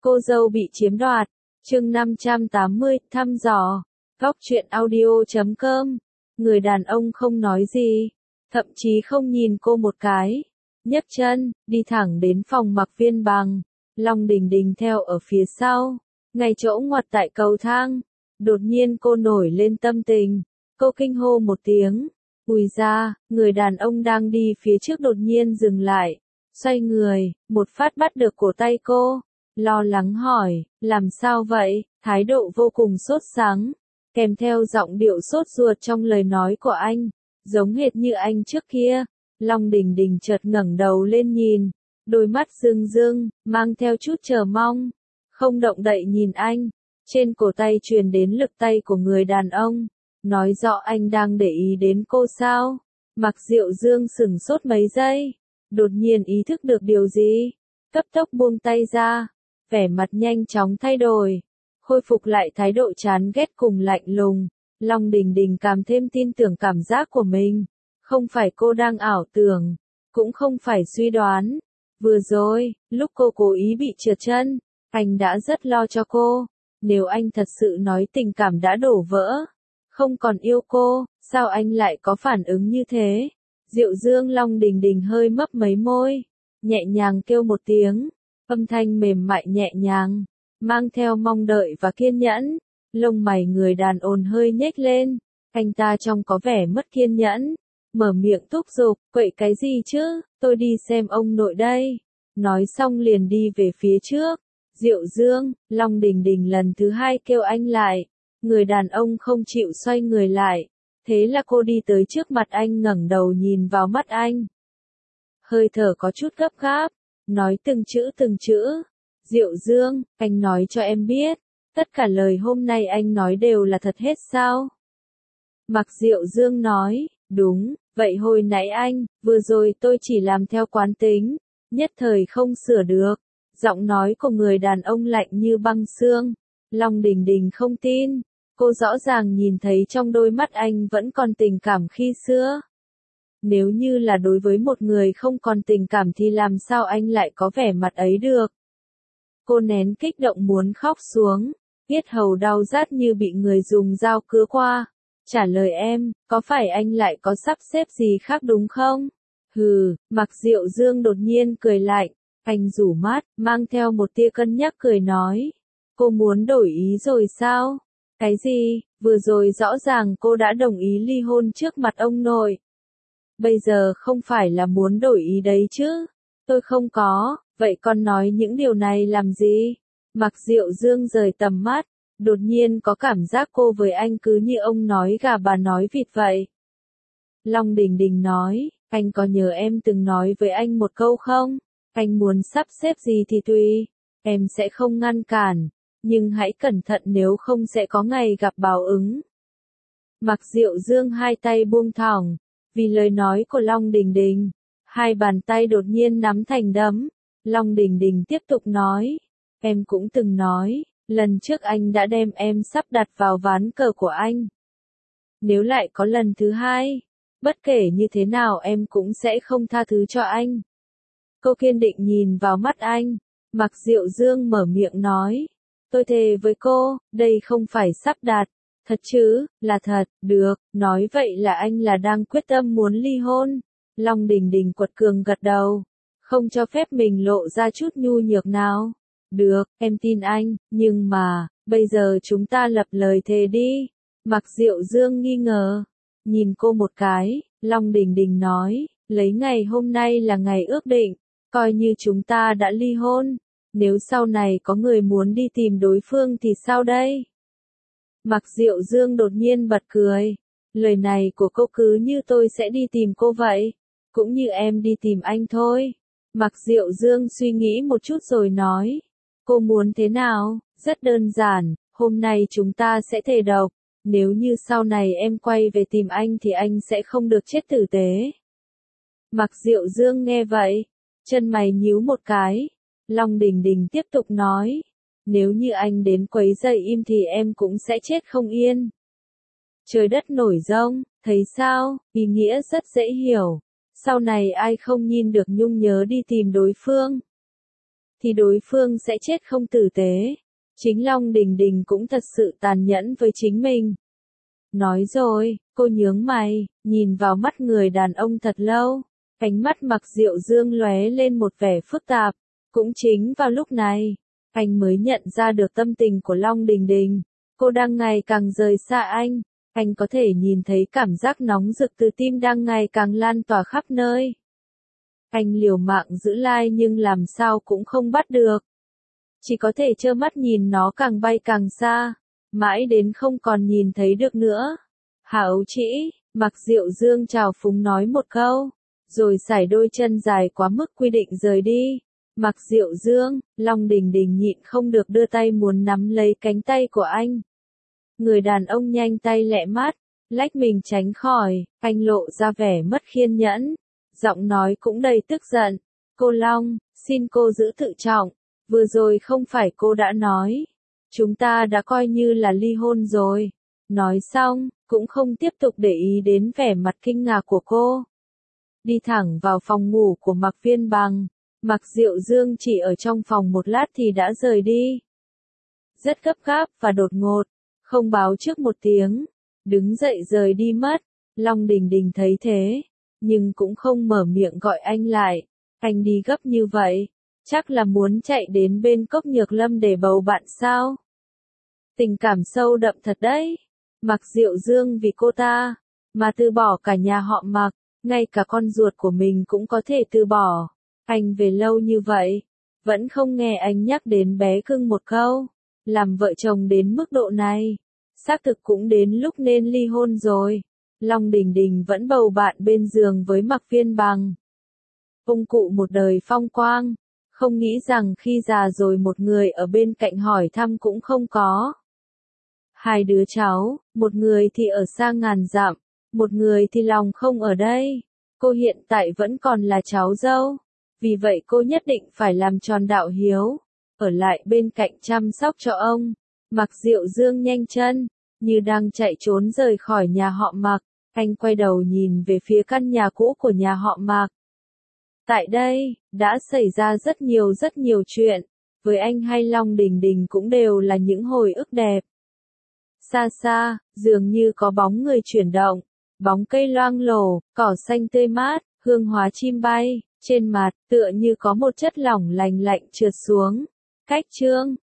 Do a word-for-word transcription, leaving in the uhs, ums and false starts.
Cô dâu bị chiếm đoạt. Chương năm trăm tám mươi, thăm dò. Góc truyện audio chấm com. Người đàn ông không nói gì, thậm chí không nhìn cô một cái, nhấc chân, đi thẳng đến phòng Mặc Viên Bằng. Long Đình Đình theo ở phía sau, ngay chỗ ngoặt tại cầu thang. Đột nhiên cô nổi lên tâm tình, cô kinh hô một tiếng. Ui ra, người đàn ông đang đi phía trước đột nhiên dừng lại, xoay người, một phát bắt được cổ tay cô, lo lắng hỏi, làm sao vậy, thái độ vô cùng sốt sắng, kèm theo giọng điệu sốt ruột trong lời nói của anh, giống hệt như anh trước kia. Long Đình Đình chợt ngẩng đầu lên nhìn, đôi mắt rưng rưng, mang theo chút chờ mong, không động đậy nhìn anh. Trên cổ tay truyền đến lực tay của người đàn ông, nói rõ anh đang để ý đến cô sao. Mặc Diệu Dương sững sốt mấy giây, đột nhiên ý thức được điều gì, cấp tốc buông tay ra, vẻ mặt nhanh chóng thay đổi, khôi phục lại thái độ chán ghét cùng lạnh lùng. Long Đình Đình càng thêm tin tưởng cảm giác của mình, không phải cô đang ảo tưởng, cũng không phải suy đoán. Vừa rồi, lúc cô cố ý bị trượt chân, anh đã rất lo cho cô. Nếu anh thật sự nói tình cảm đã đổ vỡ, không còn yêu cô, sao anh lại có phản ứng như thế? Diệu Dương. Long Đình Đình hơi mấp mấy môi, nhẹ nhàng kêu một tiếng, âm thanh mềm mại nhẹ nhàng, mang theo mong đợi và kiên nhẫn. Lông mày người đàn ông hơi nhếch lên, anh ta trông có vẻ mất kiên nhẫn, mở miệng thúc giục, quậy cái gì chứ, tôi đi xem ông nội đây. Nói xong liền đi về phía trước. Diệu Dương. Long Đình Đình lần thứ hai kêu anh lại, người đàn ông không chịu xoay người lại, thế là cô đi tới trước mặt anh, ngẩng đầu nhìn vào mắt anh. Hơi thở có chút gấp gáp, nói từng chữ từng chữ. Diệu Dương, anh nói cho em biết, tất cả lời hôm nay anh nói đều là thật hết sao? Mặc Diệu Dương nói, đúng, vậy hồi nãy anh, vừa rồi tôi chỉ làm theo quán tính, nhất thời không sửa được. Giọng nói của người đàn ông lạnh như băng xương. Long Đình Đình không tin, cô rõ ràng nhìn thấy trong đôi mắt anh vẫn còn tình cảm khi xưa. Nếu như là đối với một người không còn tình cảm thì làm sao anh lại có vẻ mặt ấy được? Cô nén kích động muốn khóc xuống, yết hầu đau rát như bị người dùng dao cứa qua. Trả lời em, có phải anh lại có sắp xếp gì khác đúng không? Hừ. Mặc Diệu Dương đột nhiên cười lạnh. Anh rủ mắt, mang theo một tia cân nhắc cười nói. Cô muốn đổi ý rồi sao? Cái gì? Vừa rồi rõ ràng cô đã đồng ý ly hôn trước mặt ông nội. Bây giờ không phải là muốn đổi ý đấy chứ? Tôi không có, vậy con nói những điều này làm gì? Mặc Diệu Dương rời tầm mắt, đột nhiên có cảm giác cô với anh cứ như ông nói gà bà nói vịt vậy. Long Đình Đình nói, anh có nhớ em từng nói với anh một câu không? Anh muốn sắp xếp gì thì tùy, em sẽ không ngăn cản, nhưng hãy cẩn thận nếu không sẽ có ngày gặp báo ứng. Mặc Diệu Dương hai tay buông thõng, vì lời nói của Long Đình Đình, hai bàn tay đột nhiên nắm thành đấm. Long Đình Đình tiếp tục nói, em cũng từng nói, lần trước anh đã đem em sắp đặt vào ván cờ của anh. Nếu lại có lần thứ hai, bất kể như thế nào em cũng sẽ không tha thứ cho anh. Cô kiên định nhìn vào mắt anh. Mặc Diệu Dương mở miệng nói, tôi thề với cô, đây không phải sắp đặt. Thật chứ? Là thật. Được, nói vậy là anh là đang quyết tâm muốn ly hôn. Long Đình Đình quật cường gật đầu, không cho phép mình lộ ra chút nhu nhược nào. Được, em tin anh, nhưng mà, bây giờ chúng ta lập lời thề đi. Mặc Diệu Dương nghi ngờ, nhìn cô một cái. Long Đình Đình nói, lấy ngày hôm nay là ngày ước định, coi như chúng ta đã ly hôn, nếu sau này có người muốn đi tìm đối phương thì sao đây? Mặc Diệu Dương đột nhiên bật cười, lời này của cô cứ như tôi sẽ đi tìm cô vậy, cũng như em đi tìm anh thôi. Mặc Diệu Dương suy nghĩ một chút rồi nói, cô muốn thế nào? Rất đơn giản, hôm nay chúng ta sẽ thề độc, nếu như sau này em quay về tìm anh thì anh sẽ không được chết tử tế. Mặc Diệu Dương nghe vậy, chân mày nhíu một cái. Long Đình Đình tiếp tục nói, nếu như anh đến quấy rầy im thì em cũng sẽ chết không yên. Trời đất nổi giông, thấy sao, ý nghĩa rất dễ hiểu. Sau này ai không nhìn được nhung nhớ đi tìm đối phương. thì đối phương sẽ chết không tử tế. Chính Long Đình Đình cũng thật sự tàn nhẫn với chính mình. Nói rồi, cô nhướng mày, nhìn vào mắt người đàn ông thật lâu. Ánh mắt Mạc Diệu Dương lóe lên một vẻ phức tạp. Cũng chính vào lúc này, anh mới nhận ra được tâm tình của Long Đình Đình. Cô đang ngày càng rời xa anh. Anh có thể nhìn thấy cảm giác nóng rực từ tim đang ngày càng lan tỏa khắp nơi. Anh liều mạng giữ lai nhưng làm sao cũng không bắt được. Chỉ có thể trơ mắt nhìn nó càng bay càng xa, mãi đến không còn nhìn thấy được nữa. Hảo Trĩ, Mạc Diệu Dương chào phúng nói một câu, rồi sải đôi chân dài quá mức quy định rời đi. Mạc Diệu Dương, Long Đình Đình nhịn không được đưa tay muốn nắm lấy cánh tay của anh. Người đàn ông nhanh tay lẹ mắt, lách mình tránh khỏi, anh lộ ra vẻ mất kiên nhẫn, giọng nói cũng đầy tức giận. Cô Long, xin cô giữ tự trọng, vừa rồi không phải cô đã nói, chúng ta đã coi như là ly hôn rồi. Nói xong, cũng không tiếp tục để ý đến vẻ mặt kinh ngạc của cô. Đi thẳng vào phòng ngủ của Mạc Viên Bằng, Mạc Diệu Dương chỉ ở trong phòng một lát thì đã rời đi. Rất gấp gáp và đột ngột, không báo trước một tiếng, đứng dậy rời đi mất. Long Đình Đình thấy thế, nhưng cũng không mở miệng gọi anh lại. Anh đi gấp như vậy, chắc là muốn chạy đến bên Cốc Nhược Lâm để bầu bạn sao? Tình cảm sâu đậm thật đấy. Mạc Diệu Dương vì cô ta, mà từ bỏ cả nhà họ Mạc, ngay cả con ruột của mình cũng có thể từ bỏ. Anh về lâu như vậy, vẫn không nghe anh nhắc đến bé cưng một câu. Làm vợ chồng đến mức độ này, xác thực cũng đến lúc nên ly hôn rồi. Long Đình Đình vẫn bầu bạn bên giường với Mạc Viên Bằng. Ông cụ một đời phong quang, không nghĩ rằng khi già rồi một người ở bên cạnh hỏi thăm cũng không có. Hai đứa cháu, một người thì ở xa ngàn dặm, một người thì lòng không ở đây. Cô hiện tại vẫn còn là cháu dâu, vì vậy cô nhất định phải làm tròn đạo hiếu, ở lại bên cạnh chăm sóc cho ông. Mạc Diệu Dương nhanh chân, như đang chạy trốn rời khỏi nhà họ Mạc. Anh quay đầu nhìn về phía căn nhà cũ của nhà họ Mạc. Tại đây, đã xảy ra rất nhiều rất nhiều chuyện, với anh hay Long Đình Đình cũng đều là những hồi ức đẹp. Xa xa, dường như có bóng người chuyển động, bóng cây loang lổ, cỏ xanh tươi mát, hương hóa chim bay, trên mặt, tựa như có một chất lỏng lành lạnh trượt xuống. Cách chương